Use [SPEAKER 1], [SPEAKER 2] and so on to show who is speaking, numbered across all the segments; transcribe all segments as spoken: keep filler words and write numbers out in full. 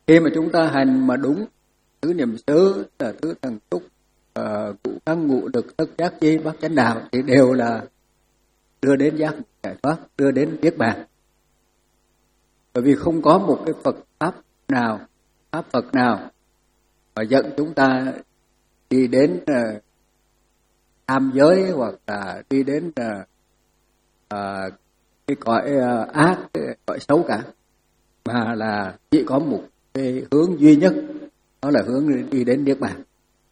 [SPEAKER 1] Khi mà chúng ta hành mà đúng tứ niệm xứ là tứ thần túc, uh, ngũ căn ngũ được thức giác chi bát chánh đạo thì đều là đưa đến giác giải thoát, đưa đến niết bàn. Bởi vì không có một cái Phật pháp nào, pháp Phật nào mà dẫn chúng ta đi đến uh, tham giới hoặc là đi đến uh, uh, cái cõi uh, ác, cái cõi xấu cả, mà là chỉ có một cái hướng duy nhất, đó là hướng đi đến niết bàn.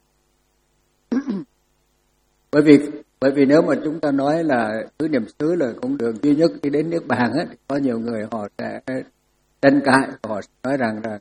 [SPEAKER 1] bởi vì bởi vì nếu mà chúng ta nói là tứ niệm xứ là con đường duy nhất đi đến niết bàn ấy, thì có nhiều người họ sẽ tranh cãi, họ sẽ nói rằng là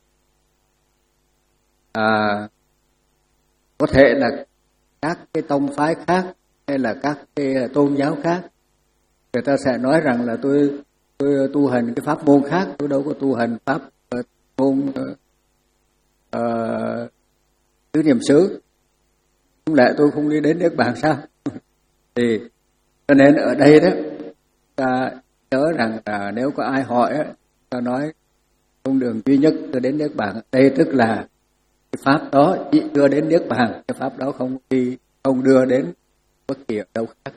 [SPEAKER 1] à, có thể là các cái tông phái khác hay là các cái tôn giáo khác, người ta sẽ nói rằng là tôi tôi tu hành cái pháp môn khác, tôi đâu có tu hành pháp uh, môn uh, uh, tứ niệm xứ, không lẽ tôi không đi đến niết bàn sao? Thì cho nên ở đây đó ta nhớ rằng là nếu có ai hỏi á, ta nói con đường duy nhất đưa đến niết bàn, đây tức là cái pháp đó chỉ đưa đến niết bàn, cái pháp đó không đi không đưa đến bất kỳ ở đâu khác.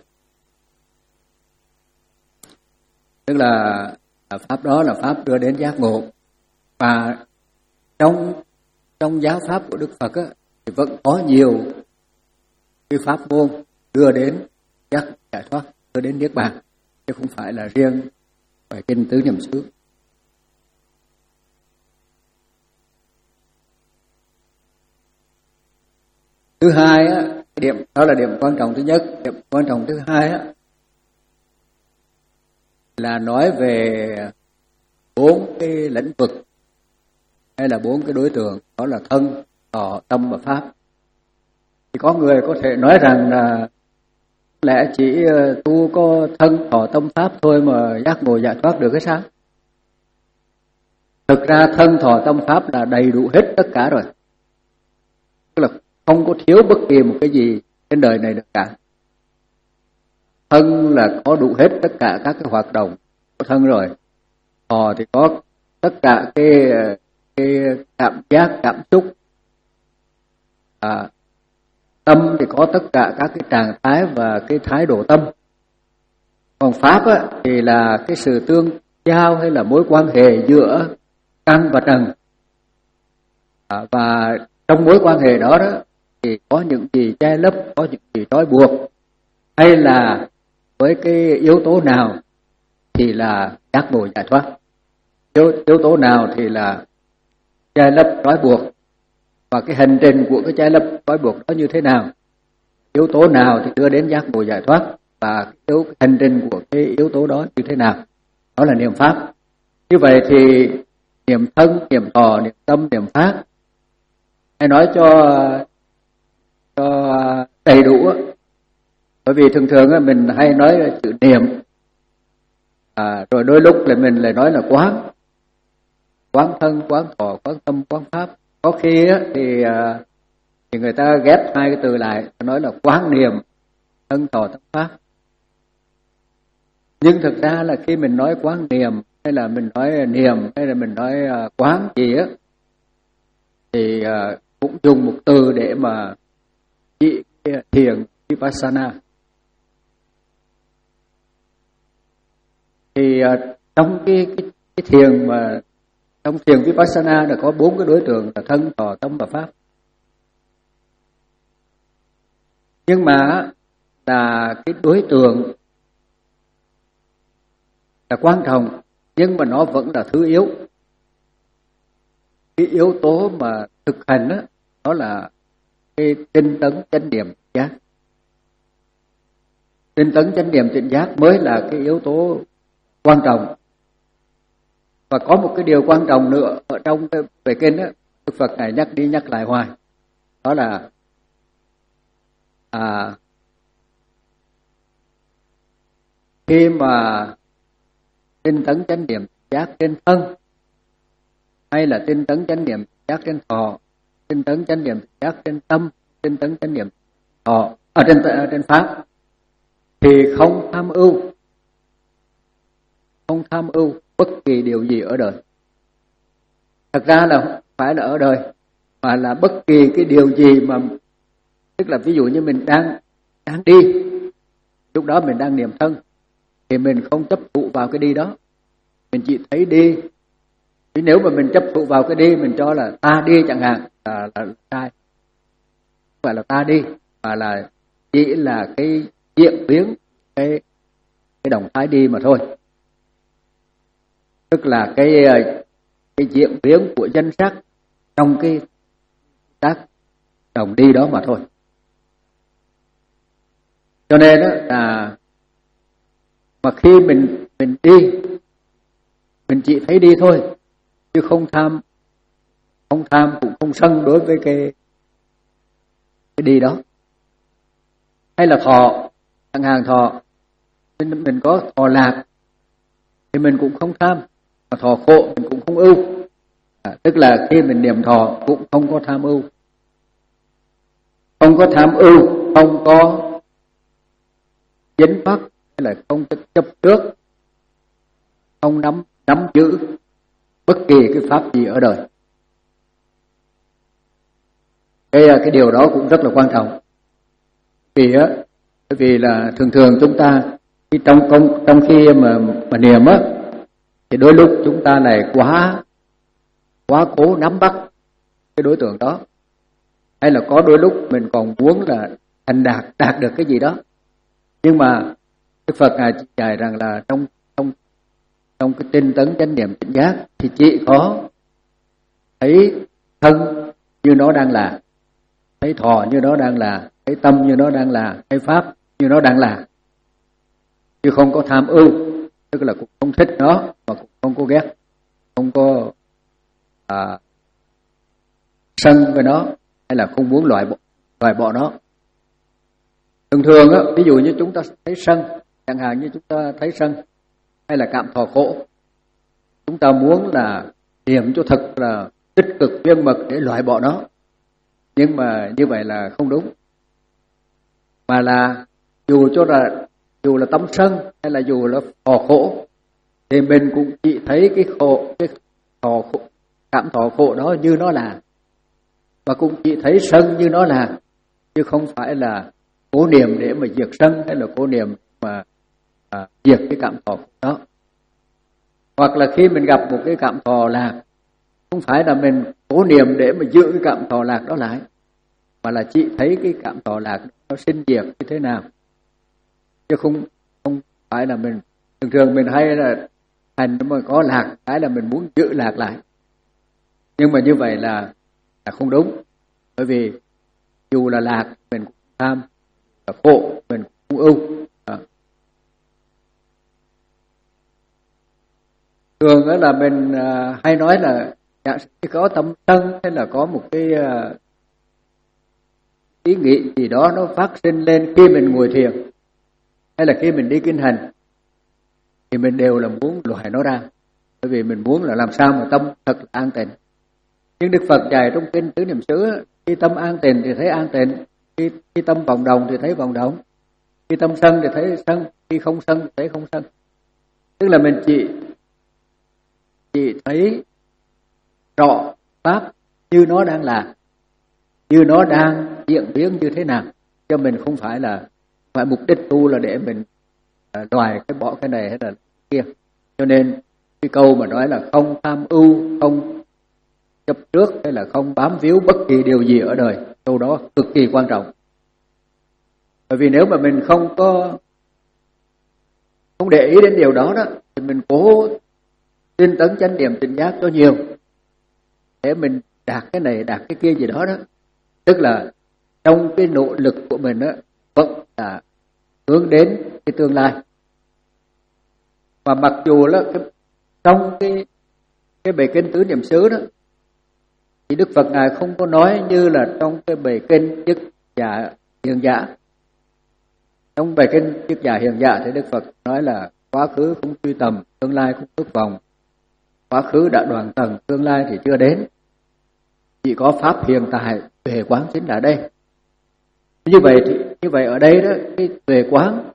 [SPEAKER 1] Tức là, là pháp đó là pháp đưa đến giác ngộ. Và trong trong giáo pháp của Đức Phật á, thì vẫn có nhiều cái pháp môn đưa đến giác giải thoát, đưa đến niết bàn, chứ không phải là riêng bài kinh tứ niệm xứ. Thứ hai á, cái điểm đó là điểm quan trọng thứ nhất. Điểm quan trọng thứ hai á, là nói về bốn cái lĩnh vực hay là bốn cái đối tượng, đó là thân, thọ, tâm và pháp. Thì có người có thể nói rằng là lẽ chỉ tu có thân, thọ, tâm, pháp thôi mà giác ngộ giải thoát được cái sao? Thực ra thân, thọ, tâm, pháp là đầy đủ hết tất cả rồi, tức là không có thiếu bất kỳ một cái gì trên đời này được cả. Thân là có đủ hết tất cả các cái hoạt động của thân rồi. Thọ thì có tất cả cái, cái cảm giác, cảm xúc. À, tâm thì có tất cả các cái trạng thái và cái thái độ tâm. Còn pháp á, thì là cái sự tương giao hay là mối quan hệ giữa căn và trần. À, và trong mối quan hệ đó, đó thì có những gì che lấp, có những gì trói buộc, hay là với cái yếu tố nào thì là giác ngộ giải thoát, yếu, yếu tố nào thì là che lấp trói buộc, và cái hành trình của cái che lấp trói buộc đó như thế nào, yếu tố nào thì đưa đến giác ngộ giải thoát, và cái yếu, hành trình của cái yếu tố đó như thế nào, đó là niệm pháp. Như vậy thì niệm thân, niệm thọ, niệm tâm, niệm pháp, hay nói cho cho đầy đủ. Bởi vì thường thường mình hay nói chữ niệm, à, rồi đôi lúc lại mình lại nói là quán, quán thân, quán thọ, quán tâm, quán pháp. Có khi thì thì người ta ghép hai cái từ lại, nói là quán niệm thân, thọ, tâm, pháp. Nhưng thực ra là khi mình nói quán niệm, hay là mình nói niệm, hay là mình nói quán gì á, thì cũng dùng một từ để mà chỉ thiền vipassana. Thì trong cái, cái, cái thiền mà trong thiền vipassana là có bốn cái đối tượng là thân, thọ, tâm và pháp. Nhưng mà là cái đối tượng là quan trọng, nhưng mà nó vẫn là thứ yếu. Cái yếu tố mà thực hành đó, đó là cái tinh tấn chánh niệm giác. Tinh tấn chánh niệm tỉnh giác mới là cái yếu tố quan trọng. Và có một cái điều quan trọng nữa ở trong cái bài kinh đó, Đức Phật này nhắc đi nhắc lại hoài, đó là à, khi mà tinh tấn chánh niệm giác trên thân, hay là tinh tấn chánh niệm giác trên thọ, tinh tấn chánh niệm giác trên tâm, tinh tấn chánh niệm thọ ở trên trên pháp, thì không tham ưu, không tham ưu bất kỳ điều gì ở đời. Thật ra là phải là ở đời, mà là bất kỳ cái điều gì mà, tức là ví dụ như mình đang đang đi, lúc đó mình đang niệm thân, thì mình không chấp thụ vào cái đi đó, mình chỉ thấy đi. Chứ nếu mà mình chấp thụ vào cái đi, mình cho là ta đi chẳng hạn, là, là sai. Không phải là ta đi, mà là chỉ là cái diễn biến, cái cái động thái đi mà thôi. Tức là cái cái diễn biến của danh sắc trong cái tác động đi đó mà thôi. Cho nên đó là mà khi mình mình đi, mình chỉ thấy đi thôi, chứ không tham, không tham cũng không sân đối với cái cái đi đó. Hay là thọ, chẳng hạn thọ, mình, mình có thọ lạc thì mình cũng không tham, mà thọ khổ mình cũng không ưu. À, tức là khi mình niệm thọ cũng không có tham ưu, không có tham ưu, không có dính mắc, hay là không chấp trước, không nắm nắm giữ bất kỳ cái pháp gì ở đời. Cái cái điều đó cũng rất là quan trọng. Vì á, bởi vì là thường thường chúng ta khi trong công trong khi mà mà niệm á, thì đôi lúc chúng ta lại quá quá cố nắm bắt cái đối tượng đó, hay là có đôi lúc mình còn muốn là thành đạt đạt được cái gì đó. Nhưng mà Đức Phật ngài chỉ dạy rằng là trong trong trong cái tinh tấn chánh niệm tỉnh giác thì chỉ có thấy thân như nó đang là, thấy thọ như nó đang là, thấy tâm như nó đang là, thấy pháp như nó đang là, chứ không có tham ưu, tức là cũng không thích nó mà cũng không có ghét, không có à, sân với nó, hay là không muốn loại bỏ, loại bỏ nó. Thường thường á, ví dụ như chúng ta thấy sân, chẳng hạn như chúng ta thấy sân hay là cảm thọ khổ, chúng ta muốn là niệm cho thật là tích cực viên mật để loại bỏ nó. Nhưng mà như vậy là không đúng. Mà là dù cho là dù là tâm sân hay là dù là thọ khổ, thì mình cũng chỉ thấy cái khổ, cái thọ khổ, cảm thọ khổ đó như nó là, và cũng chỉ thấy sân như nó là, chứ không phải là cố niệm để mà diệt sân, hay là cố niệm mà à, diệt cái cảm thọ đó. Hoặc là khi mình gặp một cái cảm thọ lạc, không phải là mình cố niệm để mà giữ cái cảm thọ lạc đó lại, mà là chỉ thấy cái cảm thọ lạc nó sinh diệt như thế nào, chứ không không phải là mình thường thường mình hay là hành mà có lạc cái là mình muốn giữ lạc lại. Nhưng mà như vậy là là không đúng, bởi vì dù là lạc mình cũng tham, là khổ mình cũng ưu. À. Thường đó là mình à, hay nói là giả sử có tâm sân, hay là có một cái à, ý nghĩ gì đó nó phát sinh lên khi mình ngồi thiền, hay là khi mình đi kinh hành, thì mình đều là muốn loại nó ra, bởi vì mình muốn là làm sao mà tâm thật là an tịnh. Nhưng Đức Phật dạy trong kinh Tứ Niệm xứ, khi tâm an tịnh thì thấy an tịnh, khi, khi tâm vọng động thì thấy vọng động, khi tâm sân thì thấy sân, khi không sân thì thấy không sân. Tức là mình chỉ chỉ thấy rõ pháp như nó đang là, như nó đang diễn biến như thế nào, cho mình không phải là phải mục đích tu là để mình đoài cái bỏ cái này hay là cái kia. Cho nên cái câu mà nói là không tham ưu, không chấp trước, hay là không bám víu bất kỳ điều gì ở đời, câu đó cực kỳ quan trọng. Bởi vì nếu mà mình không có không để ý đến điều đó đó, thì mình cố tinh tấn chánh niệm tỉnh giác cho nhiều để mình đạt cái này đạt cái kia gì đó đó, tức là trong cái nỗ lực của mình đó vẫn là hướng đến cái tương lai. Và mặc dù là cái, trong cái cái bài kinh Tứ Niệm xứ đó, thì Đức Phật ngài không có nói như là trong cái bài kinh Nhất Giả Hiền Giả. Trong bài kinh Nhất Giả Hiền Giả thì Đức Phật nói là quá khứ không truy tầm, tương lai không ước vọng, quá khứ đã đoạn tầng, tương lai thì chưa đến, chỉ có pháp hiện tại tuệ quán chính là đây. Như vậy thì như vậy ở đây đó, cái tuệ quán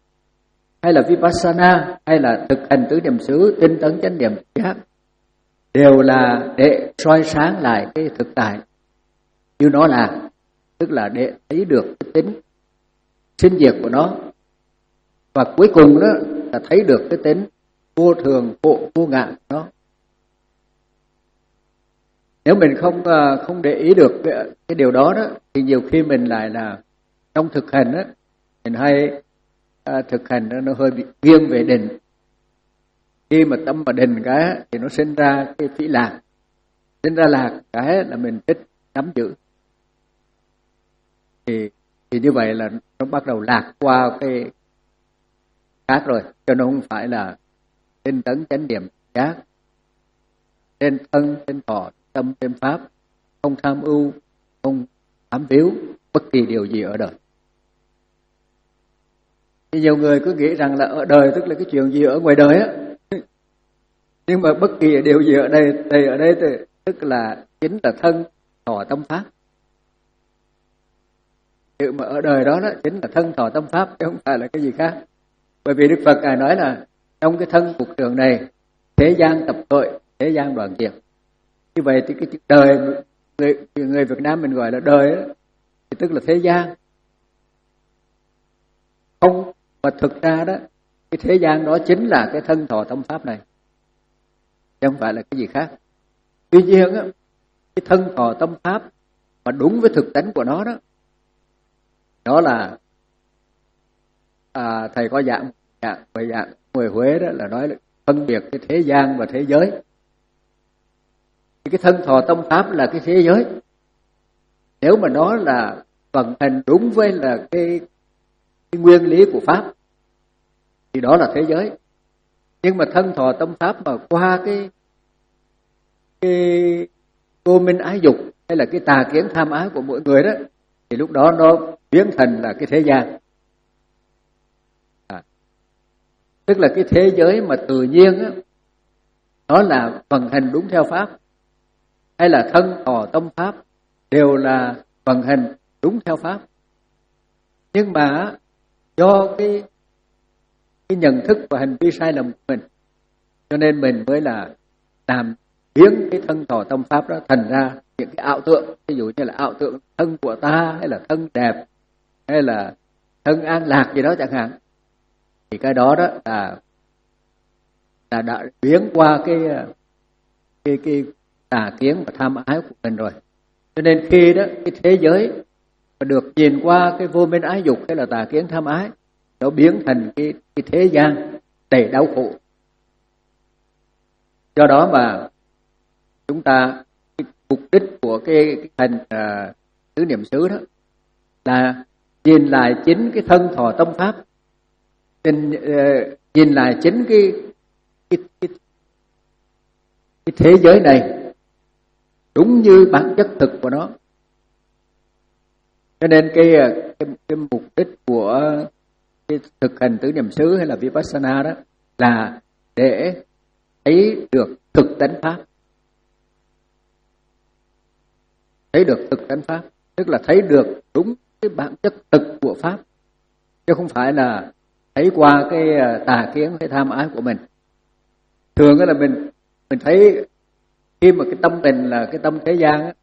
[SPEAKER 1] hay là vipassana, hay là thực hành tứ niệm xứ, tinh tấn chánh niệm giác, đều là để soi sáng lại cái thực tại như nó là, tức là để thấy được cái tính sinh diệt của nó, và cuối cùng đó là thấy được cái tính vô thường, vô, vô ngã của nó. Nếu mình không không để ý được cái, cái điều đó đó thì nhiều khi mình lại là trong thực hành đó, mình hay à, thực hành đó, nó hơi bị nghiêng về định. Khi mà tâm mà định cái thì nó sinh ra cái phỉ lạc, sinh ra lạc cái là mình thích nắm giữ. Thì thì như vậy là nó bắt đầu lạc qua cái khác rồi, cho nó không phải là tinh tấn chánh niệm giác, trên thân, trên thọ, tâm, trên pháp, không tham ưu, không ám víu bất kỳ điều gì ở đời. Thì nhiều người cứ nghĩ rằng là ở đời tức là cái chuyện gì ở ngoài đời á, nhưng mà bất kỳ điều gì ở đây, đây ở đây thì tức là chính là thân, thọ, tâm, pháp. Chuyện mà ở đời đó đó chính là thân, thọ, tâm, pháp chứ không phải là cái gì khác. Bởi vì Đức Phật Ngài nói là trong cái thân cuộc trường này, thế gian tập khởi, thế gian đoạn diệt. Như vậy thì cái đời người, người Việt Nam mình gọi là đời đó, thì tức là thế gian. Không, mà thực ra đó cái thế gian đó chính là cái thân, thọ, tâm, pháp này, chứ không phải là cái gì khác. Tuy nhiên á, cái thân, thọ, tâm, pháp mà đúng với thực tánh của nó đó, đó là à, thầy có dạng dạng bài dạng người Huế đó là nói là phân biệt cái thế gian và thế giới. Thì cái thân, thọ, tâm, pháp là cái thế giới. Nếu mà nó là vận hành đúng với là cái, cái nguyên lý của pháp thì đó là thế giới. Nhưng mà thân, thọ, tâm, pháp mà qua cái cái vô minh ái dục hay là cái tà kiến tham ái của mỗi người đó, thì lúc đó nó biến thành là cái thế gian. À, tức là cái thế giới mà tự nhiên á, nó là vận hành đúng theo pháp, hay là thân, thọ, tâm, pháp đều là vận hành đúng theo pháp. Nhưng mà do cái cái nhận thức và hành vi sai lầm của mình, cho nên mình mới là làm biến cái thân, thọ, tâm, pháp đó thành ra những cái ảo tượng. Ví dụ như là ảo tượng thân của ta, hay là thân đẹp, hay là thân an lạc gì đó chẳng hạn. Thì cái đó đó là là đã biến qua cái cái cái tà kiến và tham ái của mình rồi. Cho nên khi đó cái thế giới mà được nhìn qua cái vô minh ái dục hay là tà kiến tham ái, nó biến thành cái cái thế gian đầy đau khổ. Do đó mà chúng ta cái mục đích của cái, cái hành à, tứ niệm xứ đó là nhìn lại chính cái thân, thọ, tâm, pháp, nhìn, uh, nhìn lại chính cái cái, cái cái thế giới này đúng như bản chất thực của nó. Cho nên cái cái, cái mục đích của cái thực hành tứ niệm xứ hay là Vipassana đó là để thấy được thực tánh pháp, thấy được thực tánh pháp, tức là thấy được đúng cái bản chất thực của pháp, chứ không phải là thấy qua cái tà kiến hay tham ái của mình. Thường là mình mình thấy khi mà cái tâm mình là cái tâm thế gian á,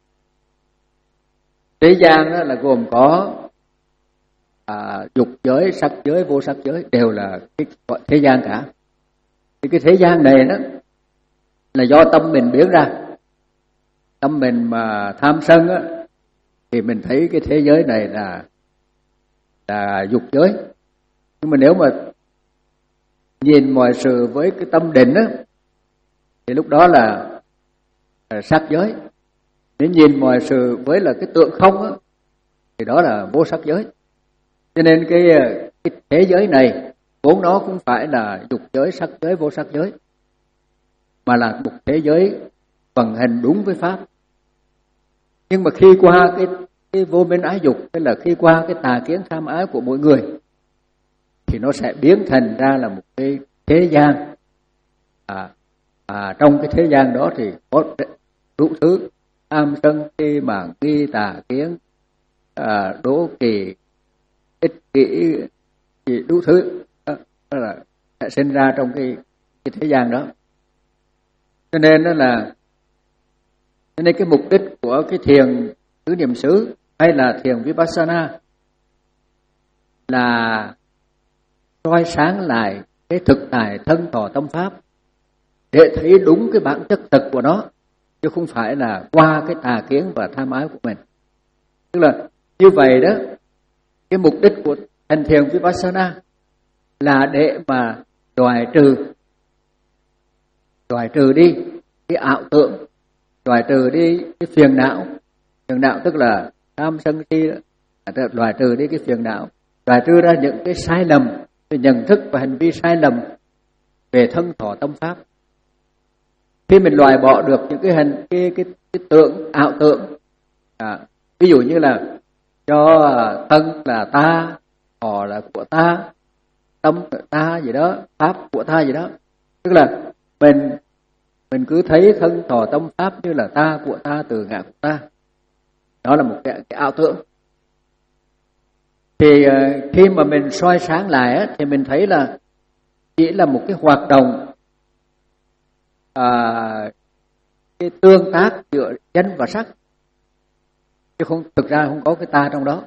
[SPEAKER 1] thế gian đó là gồm có à, dục giới, sắc giới, vô sắc giới, đều là cái gọi thế gian cả. Thì cái thế gian này đó là do tâm mình biến ra. Tâm mình mà tham sân á, thì mình thấy cái thế giới này là là dục giới. Nhưng mà nếu mà nhìn mọi sự với cái tâm định á, thì lúc đó là, là sắc giới. Nếu nhìn mọi sự với là cái tượng không á, thì đó là vô sắc giới. Cho nên cái, cái thế giới này vốn nó cũng phải là dục giới, sắc giới, vô sắc giới, mà là một thế giới vận hành đúng với pháp. Nhưng mà khi qua cái, cái vô minh ái dục, hay là khi qua cái tà kiến tham ái của mỗi người, thì nó sẽ biến thành ra là một cái thế gian. À, à, trong cái thế gian đó thì có đủ thứ tham sân si mạn nghi tà kiến, à, đố kỵ, ích kỷ, gì đủ thứ đó, đó là sẽ sinh ra trong cái cái thế gian đó. Cho nên đó là cho nên cái mục đích của cái thiền tứ niệm xứ hay là thiền Vipassana là soi sáng lại cái thực tại thân thọ tâm pháp để thấy đúng cái bản chất thực của nó, chứ không phải là qua cái tà kiến và tham ái của mình. Tức là như vậy đó, cái mục đích của hành thiền Vipassana là để mà đoại trừ đoại trừ đi cái ảo tưởng, đoại trừ đi cái phiền não. Phiền não tức là tham sân si đó, đoại trừ đi cái phiền não, đoại trừ ra những cái sai lầm, cái nhận thức và hành vi sai lầm về thân thọ tâm pháp. Khi mình loại bỏ được những cái hành cái cái, cái tưởng ảo tưởng, à, ví dụ như là cho thân là ta, thọ là của ta, tâm là ta gì đó, pháp của ta gì đó, tức là mình mình cứ thấy thân thọ tâm pháp như là ta của ta, từ ngã của ta, đó là một cái, cái ảo tưởng. Thì uh, khi mà mình soi sáng lại á, thì mình thấy là chỉ là một cái hoạt động à, cái tương tác giữa danh và sắc, chứ không thực ra không có cái ta trong đó.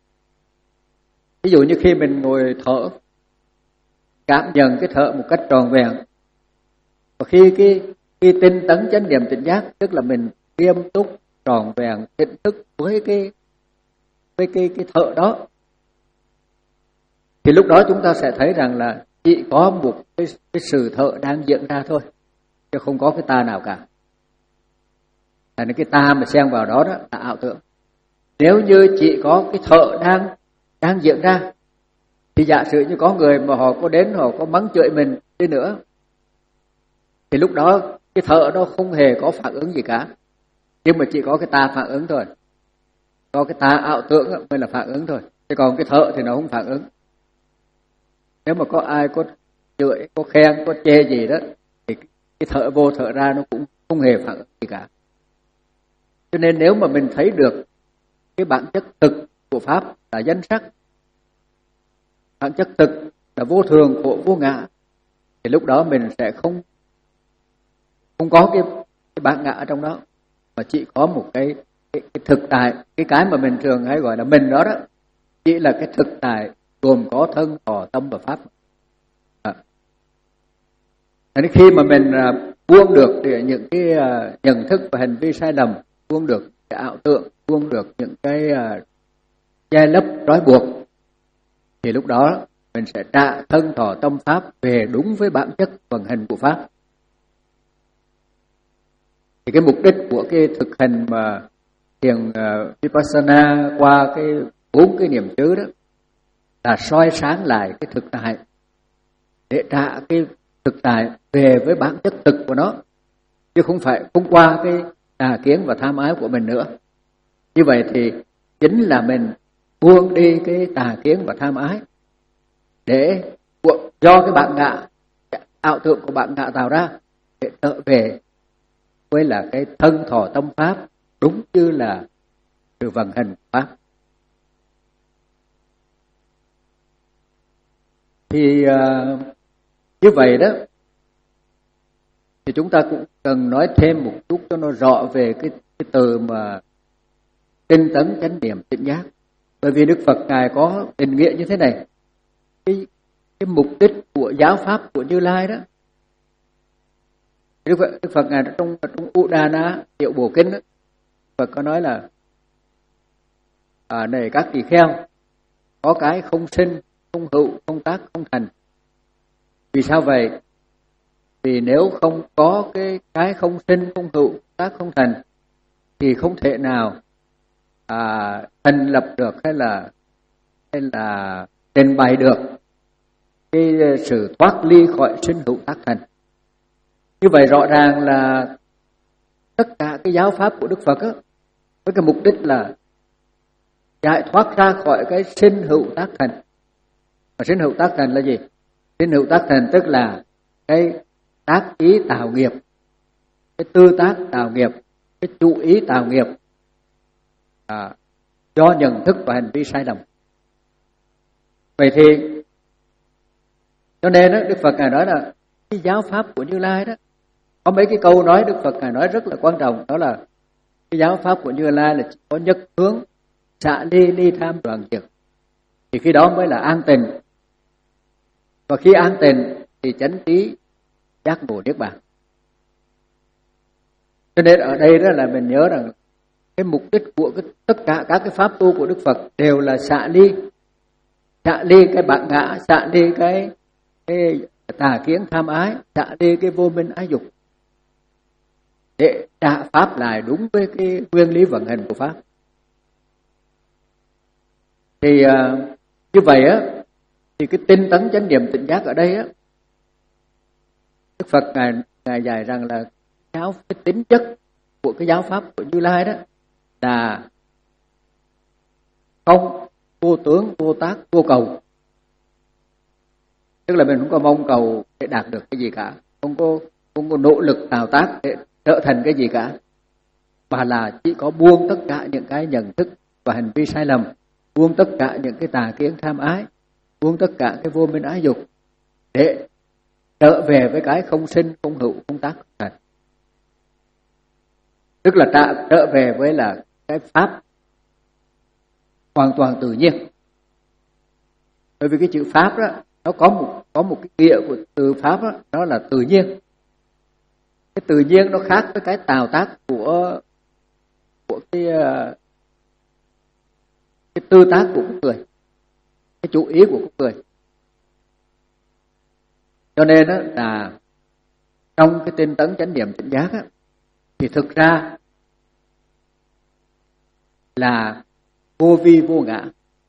[SPEAKER 1] Ví dụ như khi mình ngồi thở, cảm nhận cái thở một cách tròn vẹn, và khi cái khi tinh tấn chánh niệm tỉnh giác, tức là mình nghiêm túc tròn vẹn tỉnh thức với cái với cái cái thở đó, thì lúc đó chúng ta sẽ thấy rằng là chỉ có một cái, cái sự thở đang diễn ra thôi, chứ không có cái ta nào cả. Là cái ta mà xen vào đó đó là ảo tưởng. Nếu như chỉ có cái thở đang đang diễn ra, thì giả sử như có người mà họ có đến họ có mắng chửi mình đi nữa, thì lúc đó cái thở đó không hề có phản ứng gì cả, nhưng mà chỉ có cái ta phản ứng thôi, có cái ta ảo tưởng mới là phản ứng thôi, chứ còn cái thở thì nó không phản ứng. Nếu mà có ai có chửi, có khen, có chê gì đó, thì cái thở vô thở ra nó cũng không hề phản ứng gì cả. Cho nên nếu mà mình thấy được cái bản chất thực của pháp là danh sắc, bản chất thực là vô thường, khổ, vô ngã, thì lúc đó mình sẽ không không có cái, cái bản ngã ở trong đó, mà chỉ có một cái, cái, cái thực tại, cái cái mà mình thường hay gọi là mình đó đó, chỉ là cái thực tại gồm có thân, thọ, tâm và pháp. À. Nên khi mà mình uh, buông được những cái uh, nhận thức và hành vi sai lầm, buông được cái ảo tưởng, buông được những cái uh, che lấp trói buộc, thì lúc đó mình sẽ trả thân, thọ, tâm, pháp về đúng với bản chất vận hành của pháp. Thì cái mục đích của cái thực hành mà thiền uh, Vipassana qua cái bốn cái niệm xứ đó là soi sáng lại cái thực tại, để trả cái thực tại về với bản chất thực của nó, chứ không phải không qua cái tà kiến và tham ái của mình nữa. Như vậy thì chính là mình buông đi cái tà kiến và tham ái, để do cái bản ngã, cái ảo tưởng của bản ngã tạo ra, để trở về với là cái thân thọ tâm pháp đúng như là sự vận hành của pháp. Thì uh, như vậy đó, thì chúng ta cũng cần nói thêm một chút cho nó rõ về cái, cái từ mà tinh tấn chánh niệm tỉnh giác. Bởi vì Đức Phật Ngài có định nghĩa như thế này, cái, cái mục đích của giáo pháp của Như Lai đó, Đức Phật, Đức Phật Ngài trong trong Udana Hiệu Bổ Kinh đó, Phật có nói là à, này các tỳ kheo, có cái không sinh, không hữu, không tác, không thành. Vì sao vậy? Vì nếu không có cái cái không sinh, không hữu, tác, không thành, thì không thể nào à, thành lập được hay là hay là trình bày được cái sự thoát ly khỏi sinh hữu tác thành. Như vậy rõ ràng là tất cả cái giáo pháp của Đức Phật á, với cái mục đích là giải thoát ra khỏi cái sinh hữu tác thành. Và sinh hữu tác thành là gì? Sinh hữu tác thành tức là cái tác ý tạo nghiệp, cái tư tác tạo nghiệp, cái chủ ý tạo nghiệp à, do nhận thức và hành vi sai lầm. Vậy thì cho nên đó, Đức Phật Ngài nói là cái giáo pháp của Như Lai đó Có mấy cái câu nói Đức Phật Ngài nói rất là quan trọng, đó là cái giáo pháp của Như Lai là chỉ có nhất hướng, xả ly ly tham đoạn diệt, thì khi đó mới là an tịnh. Và khi an tịnh thì chánh trí giác ngộ niết bàn. Cho nên ở đây đó là mình nhớ rằng cái mục đích của cái, tất cả các cái pháp tu của Đức Phật đều là xả ly, xả ly cái bản ngã, xả ly cái, cái tà kiến tham ái, xả ly cái vô minh ái dục, để trả pháp lại đúng với cái nguyên lý vận hành của pháp. Thì uh, như vậy á, thì cái tinh tấn chánh niệm tỉnh giác ở đây á, Đức Phật ngài ngài dạy rằng là giáo cái tính chất của cái giáo pháp của Như Lai đó là không, vô tướng, vô tác, vô cầu. Tức là mình không có mong cầu để đạt được cái gì cả, không có không có nỗ lực tạo tác để trở thành cái gì cả, mà là chỉ có buông tất cả những cái nhận thức và hành vi sai lầm, buông tất cả những cái tà kiến tham ái, buông tất cả cái vô minh ái dục, để trở về với cái không sinh, không hữu, không tác, không thành. Tức là ta trở về với là cái pháp hoàn toàn tự nhiên. Bởi vì cái chữ pháp đó, nó có một có một cái nghĩa của từ pháp đó, đó là tự nhiên. Cái tự nhiên nó khác với cái tạo tác của của cái cái tư tác của con người, cái chủ ý của con người. Cho nên đó là trong cái tinh tấn chánh niệm tỉnh giác á, thì thực ra là vô vi vô ngã.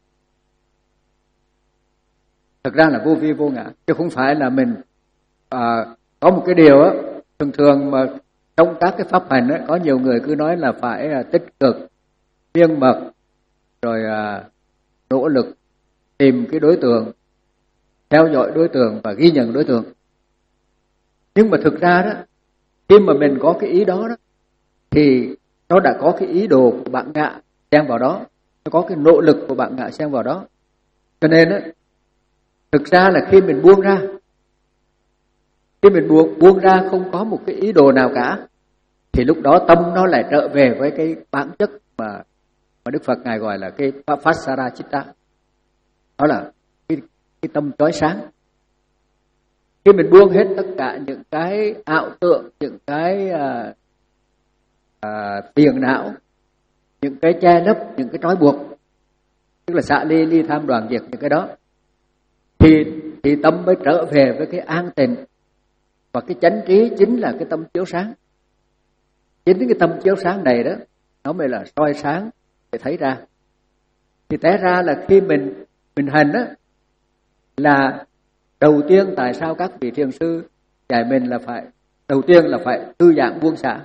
[SPEAKER 1] Thực ra là vô vi vô ngã, chứ không phải là mình à, có một cái điều á, thường thường mà trong các cái pháp hành á, có nhiều người cứ nói là phải à, tích cực, miên mật, rồi à, nỗ lực tìm cái đối tượng, theo dõi đối tượng và ghi nhận đối tượng. Nhưng mà thực ra đó, khi mà mình có cái ý đó đó, thì nó đã có cái ý đồ của bản ngã xen vào đó, nó có cái nỗ lực của bản ngã xen vào đó. Cho nên đó, thực ra là khi mình buông ra, khi mình buông, buông ra không có một cái ý đồ nào cả, thì lúc đó tâm nó lại trở về với cái bản chất mà, mà Đức Phật Ngài gọi là cái Pasara Chitta. Đó là cái, cái tâm chói sáng. Khi mình buông hết tất cả những cái ảo tượng, những cái à, à, phiền não, những cái che lấp, những cái trói buộc, tức là xả ly ly tham đoạn diệt những cái đó, thì thì tâm mới trở về với cái an tịnh. Và cái chánh trí chính là cái tâm chiếu sáng. Chính cái tâm chiếu sáng này đó, nó mới là soi sáng để thấy ra. Thì té ra là khi mình mình hành đó, là đầu tiên tại sao các vị thiền sư dạy mình là phải, đầu tiên là phải thư giãn buông xả.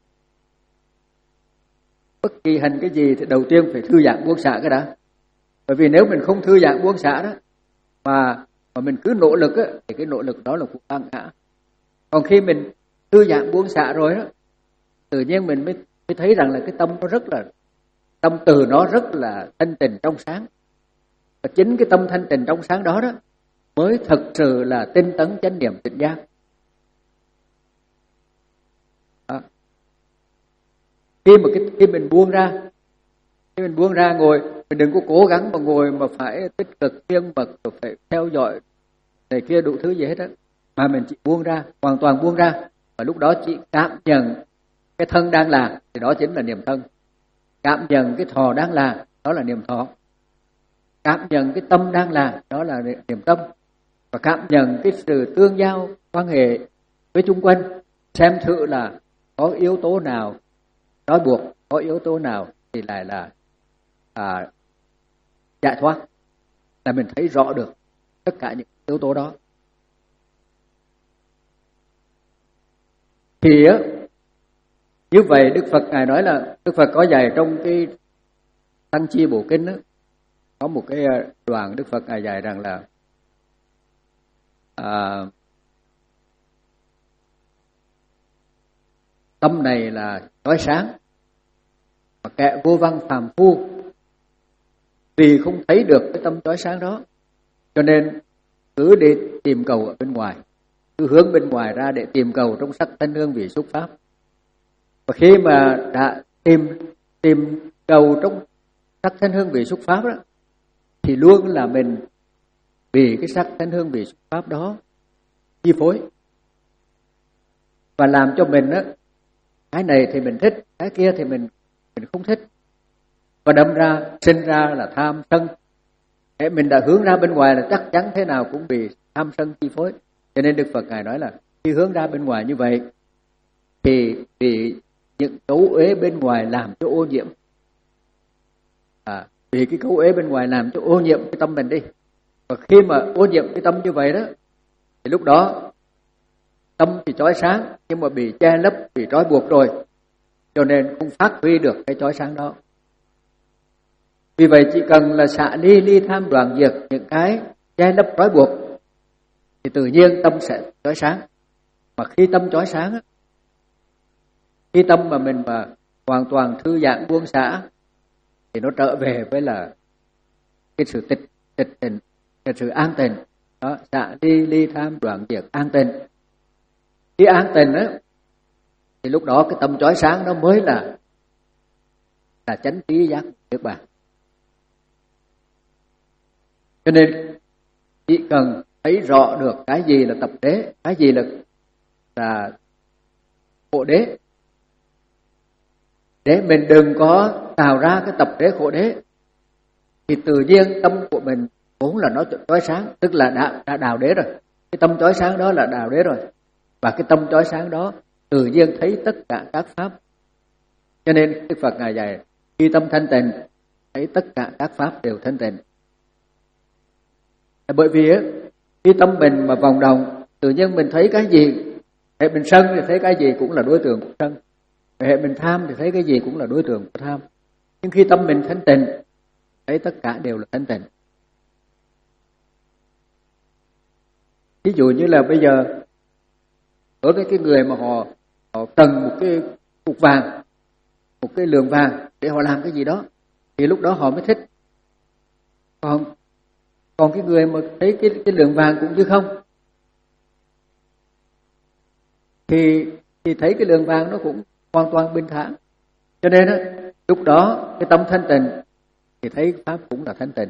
[SPEAKER 1] Bất kỳ hành cái gì thì đầu tiên phải thư giãn buông xả cái đã. Bởi vì nếu mình không thư giãn buông xả đó, mà mà mình cứ nỗ lực á, thì cái nỗ lực đó là của bản ngã. Còn khi mình thư giãn buông xả rồi đó, tự nhiên mình mới, mới thấy rằng là cái tâm nó rất là, tâm từ nó rất là thanh tịnh trong sáng. Và chính cái tâm thanh tịnh trong sáng đó đó mới thực sự là tinh tấn chánh niệm tỉnh giác. Đó. Khi mà cái, khi mình buông ra, khi mình buông ra ngồi, mình đừng có cố gắng mà ngồi mà phải tích cực miên mật, rồi phải theo dõi này kia đủ thứ gì hết á, mà mình chỉ buông ra, hoàn toàn buông ra, và lúc đó chỉ cảm nhận cái thân đang là, thì đó chính là niệm thân. Cảm nhận cái thọ đang là, đó là niệm thọ. Cảm nhận cái tâm đang là, đó là niệm tâm. Và cảm nhận cái sự tương giao quan hệ với chung quanh, xem thử là có yếu tố nào trói buộc, có yếu tố nào thì lại là à, giải thoát, là mình thấy rõ được tất cả những yếu tố đó. Thì á, như vậy Đức Phật Ngài nói là, Đức Phật có dạy trong cái Tăng Chi Bộ Kinh đó, có một cái đoạn Đức Phật Ngài dạy rằng là à, tâm này là chói sáng, mà kẻ vô văn phàm phu vì không thấy được cái tâm chói sáng đó, cho nên cứ đi tìm cầu ở bên ngoài, cứ hướng bên ngoài ra để tìm cầu trong sắc thân hương vị xúc pháp. Và khi mà đã tìm tìm cầu trong sắc thân hương vị xúc pháp đó, thì luôn là mình vì cái sắc thân hương vị xúc pháp đó chi phối và làm cho mình á, cái này thì mình thích, cái kia thì mình mình không thích, và đâm ra sinh ra là tham sân. Để mình đã hướng ra bên ngoài là chắc chắn thế nào cũng bị tham sân chi phối. Cho nên Đức Phật Ngài nói là khi hướng ra bên ngoài như vậy thì bị những cấu uế bên ngoài làm cho ô nhiễm. À, vì cái cấu uế bên ngoài làm cho ô nhiễm cái tâm mình đi. Và khi mà ô nhiễm cái tâm như vậy đó, thì lúc đó tâm thì chói sáng nhưng mà bị che lấp, bị trói buộc rồi, cho nên không phát huy được cái chói sáng đó. Vì vậy chỉ cần là xả ly ly tham đoạn diệt những cái che lấp trói buộc thì tự nhiên tâm sẽ chói sáng. Mà khi tâm chói sáng, khi tâm mà mình mà hoàn toàn thư giãn buông xả thì nó trở về với là cái sự tịch tịch tịnh, cái sự an tịnh. Đó, xả ly ly tham đoạn diệt an tịnh. Khi an tịnh á thì lúc đó cái tâm chói sáng nó mới là là chánh trí giác niết bàn. Cho nên chỉ cần thấy rõ được cái gì là tập đế, cái gì là là khổ đế, để mình đừng có tạo ra cái tập đế khổ đế, thì tự nhiên tâm của mình vốn là nó chói sáng, tức là đã, đã đào đế rồi. Cái tâm chói sáng đó là đào đế rồi, và cái tâm chói sáng đó tự nhiên thấy tất cả các pháp. Cho nên Đức Phật Ngài dạy khi tâm thanh tịnh thấy tất cả các pháp đều thanh tịnh. Bởi vì á, khi tâm mình mà vòng đồng, tự nhiên mình thấy cái gì, hệ mình sân thì thấy cái gì cũng là đối tượng của sân, hệ mình tham thì thấy cái gì cũng là đối tượng của tham. Nhưng khi tâm mình thanh tịnh, thấy tất cả đều là thanh tịnh. Ví dụ như là bây giờ đối với cái người mà họ họ cần một cái cục vàng, một cái lượng vàng để họ làm cái gì đó, thì lúc đó họ mới thích. Còn còn cái người mà thấy cái cái lượng vàng cũng như không, thì thì thấy cái lượng vàng nó cũng hoàn toàn bình thản. Cho nên á, lúc đó cái tâm thanh tịnh thì thấy pháp cũng là thanh tịnh.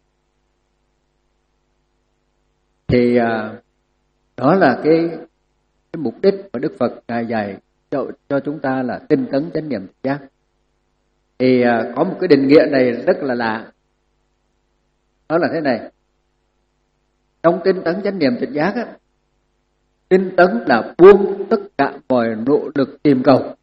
[SPEAKER 1] Thì à, đó là cái cái mục đích mà Đức Phật Ngài dạy cho cho chúng ta là tinh tấn chánh niệm giác. Thì à, có một cái định nghĩa này rất là lạ. Đó là thế này. Trong tinh tấn chánh niệm tỉnh giác á, tinh tấn là buông tất cả mọi nỗ lực tìm cầu,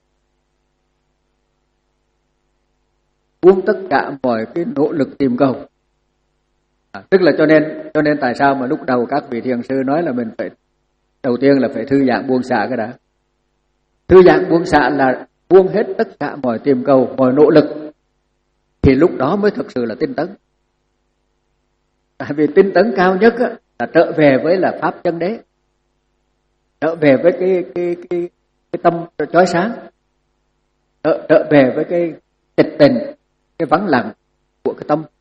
[SPEAKER 1] buông tất cả mọi cái nỗ lực tìm cầu. À, tức là cho nên cho nên tại sao mà lúc đầu các vị thiền sư nói là mình phải đầu tiên là phải thư giãn buông xả cái đã. Thư giãn buông xả là buông hết tất cả mọi tìm cầu, mọi nỗ lực, thì lúc đó mới thực sự là tinh tấn. Tại vì tinh tấn cao nhất á, là trở về với là pháp chân đế, trở về với cái cái cái cái tâm chói sáng, trở, trở về với cái tịch tịnh, cái vắng lặng của cái tâm.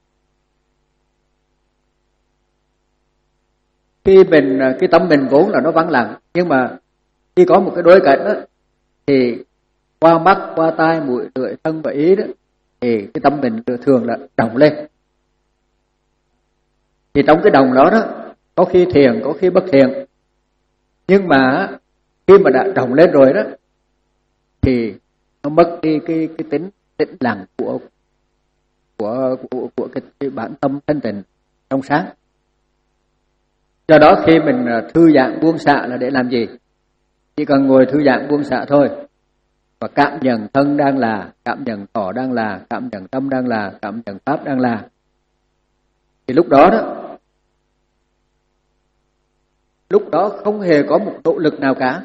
[SPEAKER 1] Khi mình cái tâm mình vốn là nó vắng lặng, nhưng mà khi có một cái đối cảnh đó, thì qua mắt, qua tai, mũi, lưỡi, thân và ý đó, thì cái tâm mình thường là động lên. Thì trong cái đồng đó đó, có khi thiền, có khi bất thiền. Nhưng mà khi mà đã động lên rồi đó, thì nó mất đi cái cái tính tĩnh lặng của của của của cái, cái bản tâm thanh tịnh trong sáng. Do đó khi mình thư giãn buông xả là để làm gì? Chỉ cần ngồi thư giãn buông xả thôi, và cảm nhận thân đang là, cảm nhận thọ đang là, cảm nhận tâm đang là, cảm nhận pháp đang là, thì lúc đó đó, lúc đó không hề có một nỗ lực nào cả,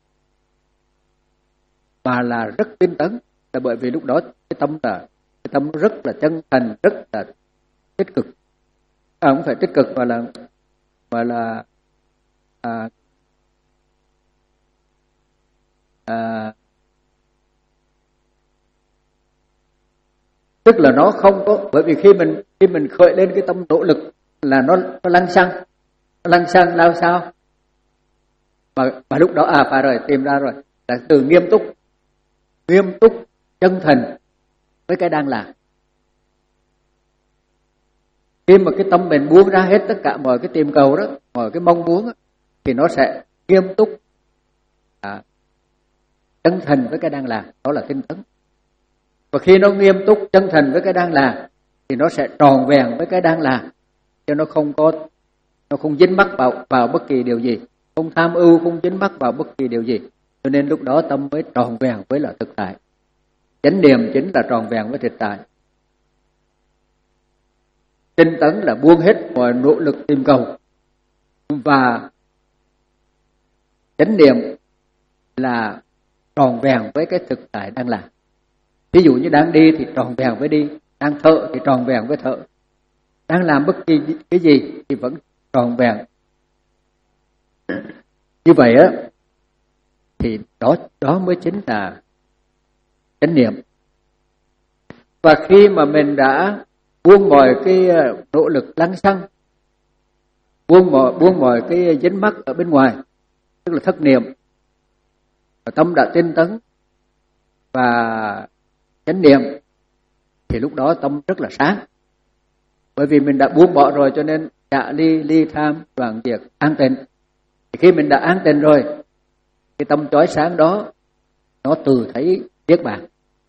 [SPEAKER 1] mà là rất tinh tấn. Là bởi vì lúc đó cái tâm là cái tâm rất là chân thành, rất là tích cực. À, không phải tích cực mà là mà là à, à, tức là nó không có, bởi vì khi mình khi mình khởi lên cái tâm nỗ lực là nó nó lăng xăng, nó lăng xăng lao sao Và, và lúc đó à phải rồi, tìm ra rồi, là từ nghiêm túc, nghiêm túc, chân thành với cái đang làm. Khi mà cái tâm mình buông ra hết tất cả mọi cái tìm cầu đó, mọi cái mong muốn đó, thì nó sẽ nghiêm túc, à, chân thành với cái đang làm, đó là tinh tấn. Và khi nó nghiêm túc, chân thành với cái đang làm thì nó sẽ tròn vẹn với cái đang làm, cho nó không có, nó không dính mắc vào vào bất kỳ điều gì, không tham ưu, không dính mắc vào bất kỳ điều gì. Cho nên lúc đó tâm mới tròn vẹn với là thực tại. Chánh niệm chính là tròn vẹn với thực tại. Tinh tấn là buông hết mọi nỗ lực tìm cầu, và chánh niệm là tròn vẹn với cái thực tại đang làm. Ví dụ như đang đi thì tròn vẹn với đi, đang thở thì tròn vẹn với thở, đang làm bất kỳ cái gì thì vẫn tròn vẹn. Như vậy á thì đó đó mới chính là chánh niệm. Và khi mà mình đã buông mọi cái nỗ lực lăng xăng, buông mọi buông mọi cái dính mắc ở bên ngoài, tức là thất niệm, và tâm đã tinh tấn và chánh niệm, thì lúc đó tâm rất là sáng. Bởi vì mình đã buông bỏ rồi, cho nên đã ly ly tham đoạn diệt an tịnh. Thì khi mình đã an tịnh rồi, cái tâm chói sáng đó nó từ thấy niết bàn.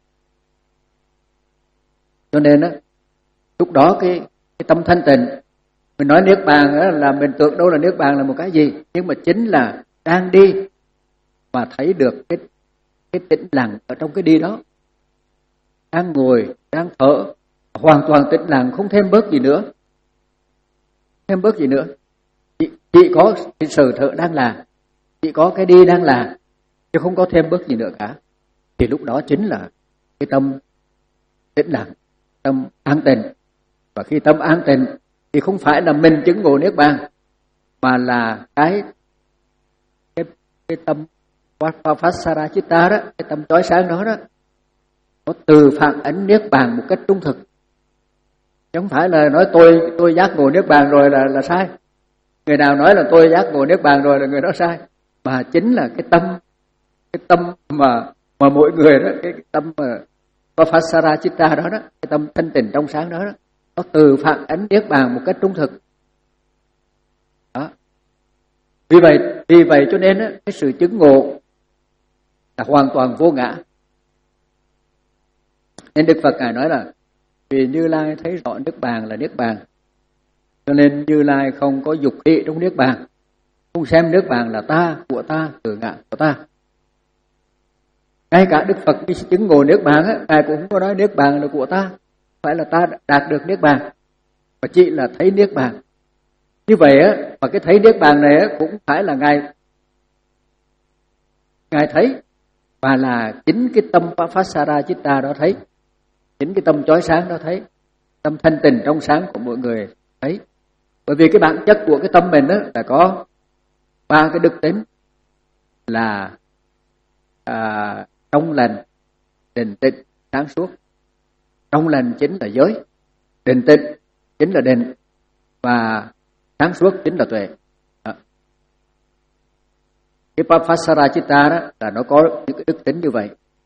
[SPEAKER 1] Cho nên á, lúc đó cái cái tâm thanh tịnh, mình nói niết bàn á, là mình tưởng đâu là niết bàn là một cái gì, nhưng mà chính là đang đi mà thấy được cái cái tĩnh lặng ở trong cái đi đó. Đang ngồi, đang thở, hoàn toàn tĩnh lặng, không thêm bớt gì nữa, thêm bớt gì nữa. Chỉ, chỉ có cái sự thở đang làm, chỉ có cái đi đang làm, chứ không có thêm bớt gì nữa cả. Thì lúc đó chính là cái tâm tĩnh lặng, tâm an tịnh. Và khi tâm an tịnh thì không phải là mình chứng ngộ niết bàn, mà là cái cái cái tâm Vapasarachitta đó, cái tâm chói sáng đó đó, nó từ phản ánh niết bàn một cách trung thực. Chứ không phải là nói tôi tôi giác ngộ niết bàn rồi là là sai. Người nào nói là tôi giác ngộ niết bàn rồi là người đó sai. Mà chính là cái tâm cái tâm mà mà mỗi người đó, cái tâm mà Vapasarachitta đó đó, cái tâm thanh tịnh trong sáng đó đó, nó từ phản ánh niết bàn một cách trung thực. Đó. Vì vậy, vì vậy cho nên đó, cái sự chứng ngộ là hoàn toàn vô ngã. Nên Đức Phật Ngài nói là vì Như Lai thấy rõ niết bàn là niết bàn, cho nên Như Lai không có dục ý trong niết bàn, không xem niết bàn là ta, của ta, tự ngã của ta. Ngay cả Đức Phật đi chứng ngộ niết bàn á, Ngài cũng không có nói niết bàn là của ta, phải là ta đạt được niết bàn, mà chỉ là thấy niết bàn. Như vậy á, và cái thấy niết bàn này á, cũng phải là Ngài Ngài thấy, và là chính cái tâm Vapasarachitta đó thấy, chính cái tâm chói sáng đó thấy, tâm thanh tịnh trong sáng của mọi người thấy. Bởi vì cái bản chất của cái tâm mình đó là có ba cái đức tính là à, trong lành, định tịnh, sáng suốt. Trong lành chính là giới, định tịnh chính là định, và sáng suốt chính là tuệ. Đó. Cái Vapasarachitta đó là nó có những cái đức tính như vậy.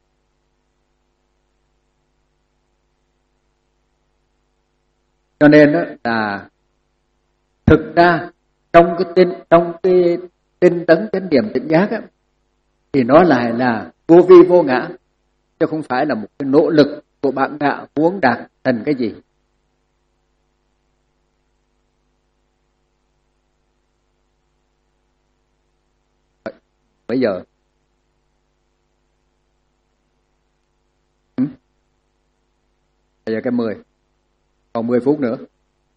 [SPEAKER 1] Cho nên đó là thực ra trong cái tinh trong cái tinh tấn chánh niệm tỉnh giác á, thì nó lại là vô vi vô ngã, chứ không phải là một cái nỗ lực của bạn ngã muốn đạt thành cái gì. Bây giờ ừ? Bây giờ cái mười, còn mười phút nữa.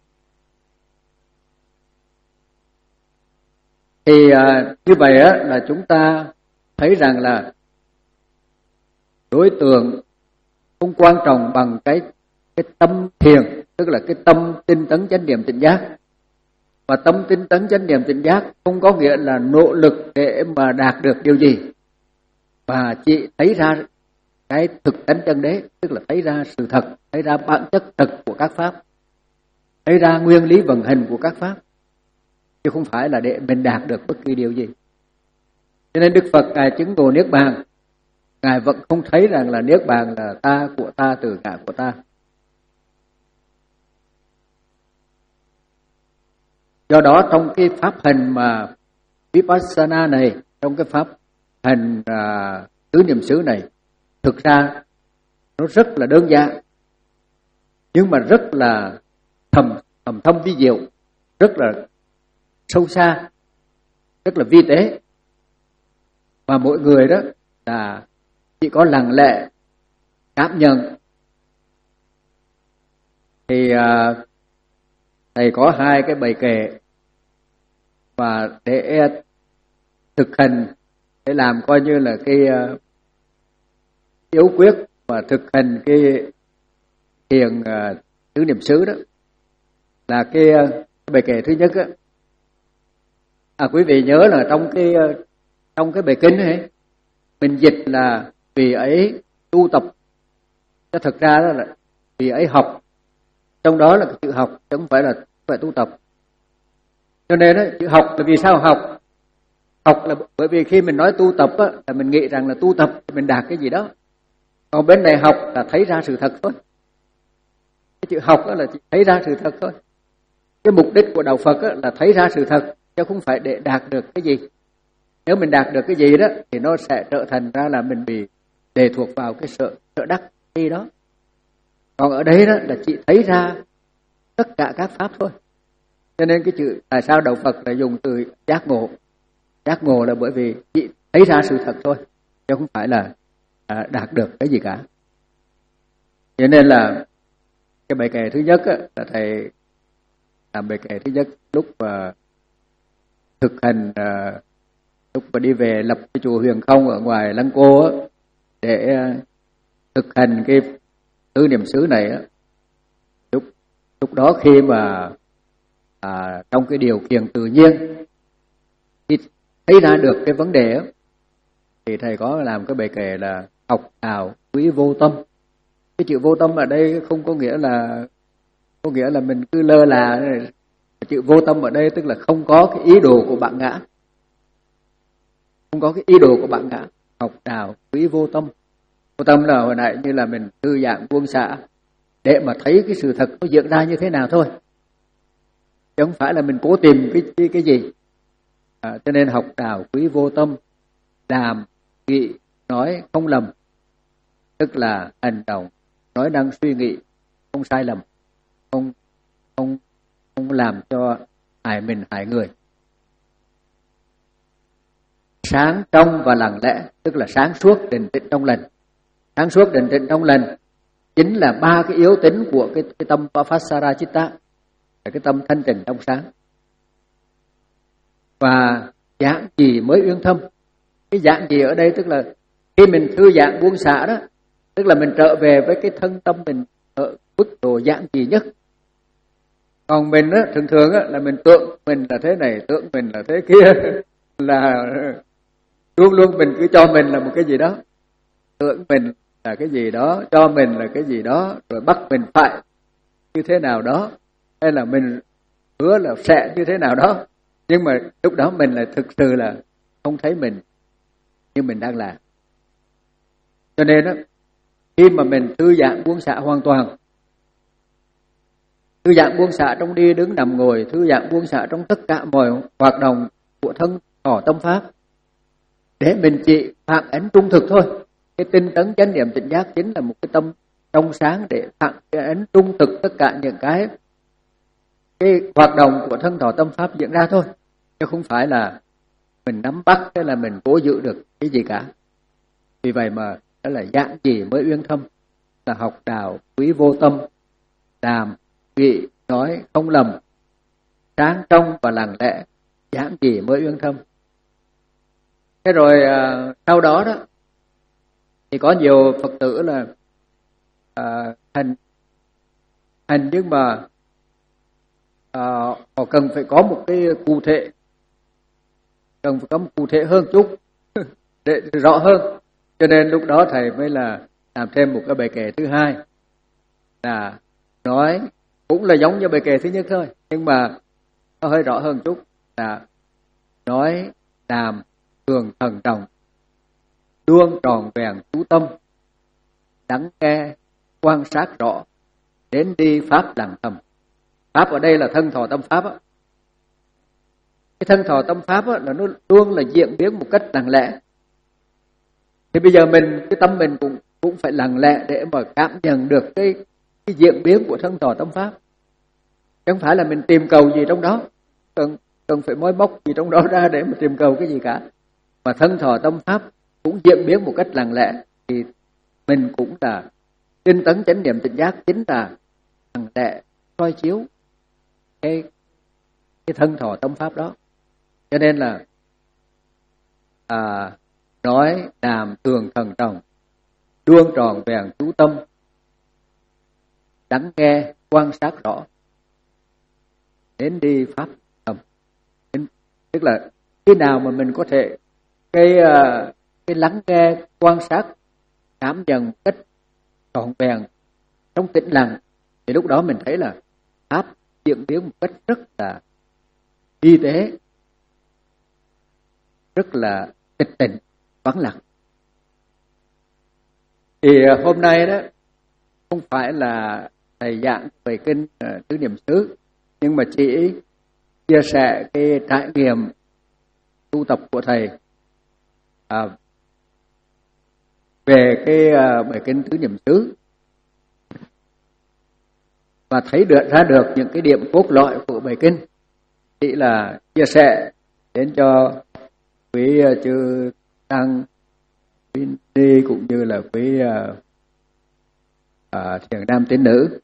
[SPEAKER 1] Thì à, như vậy á, là chúng ta thấy rằng là đối tượng không quan trọng bằng cái cái tâm thiền, tức là cái tâm tinh tấn chánh niệm tỉnh giác. Và tâm tinh tấn chánh niệm tỉnh giác không có nghĩa là nỗ lực để mà đạt được điều gì, mà chỉ thấy ra cái thực tánh chân đế, tức là thấy ra sự thật, thấy ra bản chất thật của các pháp, thấy ra nguyên lý vận hành của các pháp, chứ không phải là để mình đạt được bất kỳ điều gì. Cho nên Đức Phật Ngài chứng ngộ Niết Bàn, Ngài vẫn không thấy rằng là Niết Bàn là ta, của ta, từ ngã của ta. Do đó trong cái pháp hành mà Vipassana này, trong cái pháp hành à, tứ niệm xứ này, thực ra nó rất là đơn giản, nhưng mà rất là thầm thầm thâm vi diệu, rất là sâu xa, rất là vi tế. Và mỗi người đó là chỉ có lặng lẽ cảm nhận. Thì à, thầy có hai cái bài kệ và để thực hành, để làm coi như là cái uh, yếu quyết và thực hành cái thiền uh, tứ niệm xứ đó, là cái, uh, cái bài kệ thứ nhất á. À, quý vị nhớ là trong cái uh, trong cái bài kinh ấy, mình dịch là vì ấy tu tập, chứ thực ra đó là vì ấy học, trong đó là cái chữ học chứ không phải là phải tu tập. Cho nên đó, chữ học là vì sao học? Học là bởi vì khi mình nói tu tập á, là mình nghĩ rằng là tu tập mình đạt cái gì đó. Còn bên này học là thấy ra sự thật thôi. Cái chữ học đó là chỉ thấy ra sự thật thôi. Cái mục đích của đạo Phật á, là thấy ra sự thật, chứ không phải để đạt được cái gì. Nếu mình đạt được cái gì đó thì nó sẽ trở thành ra là mình bị lệ thuộc vào cái sợ sợ đắc gì đó. Còn ở đây đó là chỉ thấy ra tất cả các pháp thôi. Cho nên cái chữ tại sao đạo Phật lại dùng từ giác ngộ? Giác ngộ là bởi vì chỉ thấy ra sự thật thôi, chứ không phải là à, đạt được cái gì cả. Cho nên là cái bài kệ thứ nhất á, là thầy làm bài kệ thứ nhất lúc mà thực hành, à, lúc mà đi về lập cái chùa Huyền Không ở ngoài Lăng Cô á, để à, thực hành cái tứ niệm xứ này á. Lúc lúc đó khi mà à, trong cái điều kiện tự nhiên khi thấy ra được cái vấn đề đó, thì thầy có làm cái bài kệ là học đạo quý vô tâm. Cái chữ vô tâm ở đây không có nghĩa là có nghĩa là mình cứ lơ là. Chữ vô tâm ở đây tức là không có cái ý đồ của bạn ngã, không có cái ý đồ của bạn ngã. Học đạo quý vô tâm. Vô tâm là hồi nãy như là mình thư giãn buông xả để mà thấy cái sự thật nó diễn ra như thế nào thôi, chứ không phải là mình cố tìm cái cái, cái gì. À, cho nên học đạo quý vô tâm, đàm nghị nói không lầm, tức là hành động nói năng suy nghĩ không sai lầm, không không không làm cho hại mình hại người. Sáng trong và lặng lẽ, tức là sáng suốt, định tĩnh trong lành. Sáng suốt, định tĩnh trong lành chính là ba cái yếu tính của cái, cái tâm Vipassana Chitta, cái tâm thanh tịnh trong sáng. Và giảng gì mới uyên thâm. Cái giảng gì ở đây tức là khi mình thư giãn buông xả đó, tức là mình trở về với cái thân tâm mình ở mức độ giảng gì nhất. Còn mình á, thường thường á, là mình tưởng mình là thế này, tưởng mình là thế kia, là luôn luôn mình cứ cho mình là một cái gì đó, tưởng mình là cái gì đó, cho mình là cái gì đó, rồi bắt mình phải như thế nào đó, hay là mình hứa là sẽ như thế nào đó. Nhưng mà lúc đó mình là thực sự là không thấy mình như mình đang làm. Cho nên đó, khi mà mình thư giãn buông xả hoàn toàn, thư giãn buông xả trong đi đứng nằm ngồi, thư giãn buông xả trong tất cả mọi hoạt động của thân thọ tâm pháp, để mình chỉ phản ánh trung thực thôi. Cái tinh tấn chánh niệm tỉnh giác chính là một cái tâm trong sáng để phản ánh trung thực tất cả những cái cái hoạt động của thân thọ tâm pháp diễn ra thôi, chứ không phải là mình nắm bắt hay là mình cố giữ được cái gì cả. Vì vậy mà đó là giảng gì mới uyên thâm, là học đạo quý vô tâm, đàm nghị nói không lầm, sáng trong và lặng lẽ, giảng gì mới uyên thâm. Thế rồi à, sau đó đó thì có nhiều Phật tử là à, hành hành nhưng mà à, họ cần phải có một cái cụ thể, cần phải có một cụ thể hơn chút để rõ hơn. Cho nên lúc đó thầy mới là làm thêm một cái bài kệ thứ hai, là nói cũng là giống như bài kệ thứ nhất thôi, nhưng mà nó hơi rõ hơn chút, là nói đàm thường thận trọng, luôn tròn vẹn chú tâm, lắng nghe, quan sát rõ, đến đi pháp lặng thầm. Pháp ở đây là thân thọ tâm pháp á. Cái thân thọ tâm pháp á, là nó luôn là diễn biến một cách lặng lẽ. Thì bây giờ mình, cái tâm mình cũng cũng phải lặng lẽ để mà cảm nhận được cái, cái diễn biến của thân thọ tâm pháp. Chẳng phải là mình tìm cầu gì trong đó, cần, cần phải moi móc gì trong đó ra để mà tìm cầu cái gì cả. Mà thân thọ tâm pháp cũng diễn biến một cách lặng lẽ, thì mình cũng là tinh tấn chánh niệm tỉnh giác, chính là lặng lẽ soi chiếu cái, cái thân thọ tâm pháp đó. Cho nên là à, nói làm thường thần trọng, luôn tròn vẹn chú tâm, lắng nghe quan sát rõ, đến đi pháp tâm. Tức là khi nào mà mình có thể cái cái lắng nghe quan sát cảm nhận một cách trọn vẹn trong tĩnh lặng, thì lúc đó mình thấy là pháp diễn biến một cách rất là vi tế, rất là tịch tịnh, vắng lặng. Thì hôm nay đó không phải là thầy giảng về kinh uh, Tứ Niệm xứ, nhưng mà chỉ chia sẻ cái trải nghiệm tu tập của thầy à, về cái uh, bài kinh Tứ Niệm xứ, và thấy được ra được những cái điểm cốt lõi của bài kinh, chỉ là chia sẻ đến cho quý uh, chư tăng, quý ni cũng như là quý uh, uh, thiền nam tín nữ.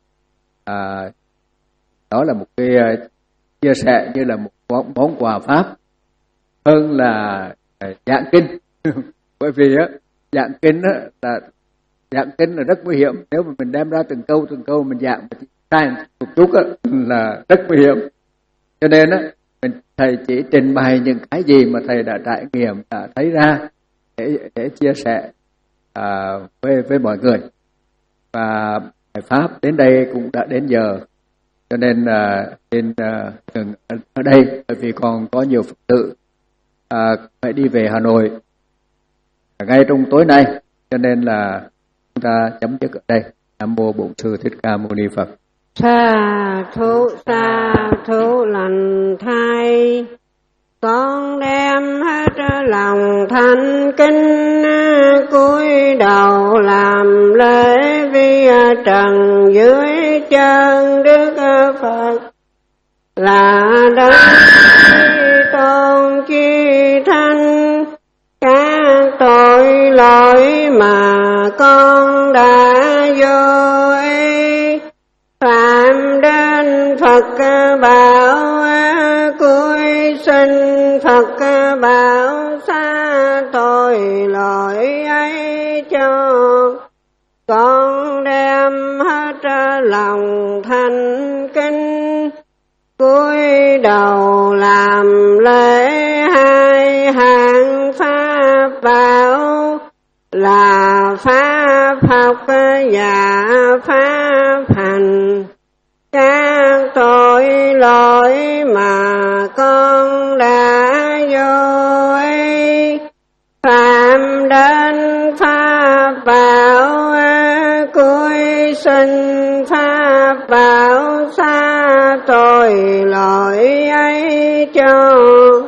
[SPEAKER 1] À, đó là một cái uh, chia sẻ như là một món, món quà pháp hơn là uh, giảng kinh. Bởi vì á, giảng kinh á, là giảng kinh là rất nguy hiểm. Nếu mà mình đem ra từng câu từng câu mình giảng sai một chút á, là rất nguy hiểm. Cho nên á, mình thầy chỉ trình bày những cái gì mà thầy đã trải nghiệm, đã thấy ra để để chia sẻ à, với với mọi người. Và bài pháp đến đây cũng đã đến giờ, cho nên à, nên à, dừng ở đây, bởi vì còn có nhiều Phật tử à, phải đi về Hà Nội ngay trong tối nay, cho nên là chúng ta chấm dứt ở đây. Nam mô Bổn Sư Thích Ca Mâu Ni Phật.
[SPEAKER 2] Sa thú sa thú lành thay, con đem hết lòng thành kính, cúi đầu làm lễ vi trần dưới chân Đức Phật, là đấng tôn chi thanh. Các tội lỗi mà con đã vô ý, phạm đến Phật bảo, cúi xin Phật bảo xa tội lỗi ấy cho. Con đem hết lòng thành kính, cúi đầu làm lễ hai hạng pháp bảo, là pháp học và pháp hành. Các tội lỗi mà con đã vô ý, phạm đến pháp bảo, cúi xin pháp bảo xa tội lỗi ấy cho.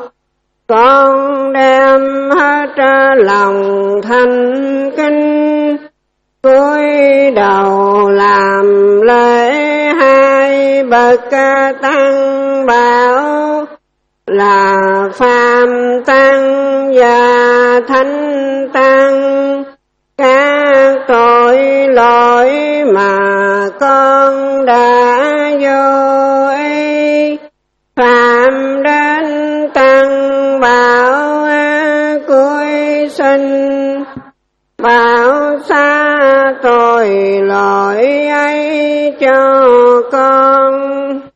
[SPEAKER 2] Con đem hết lòng thành kính, cúi đầu làm lễ hai bậc tăng bảo, là Phạm tăng và Thánh tăng. Các tội lỗi mà con đã vô ý, phạm đến tăng bảo, cúi xin bảo xa tội lỗi ấy cho con.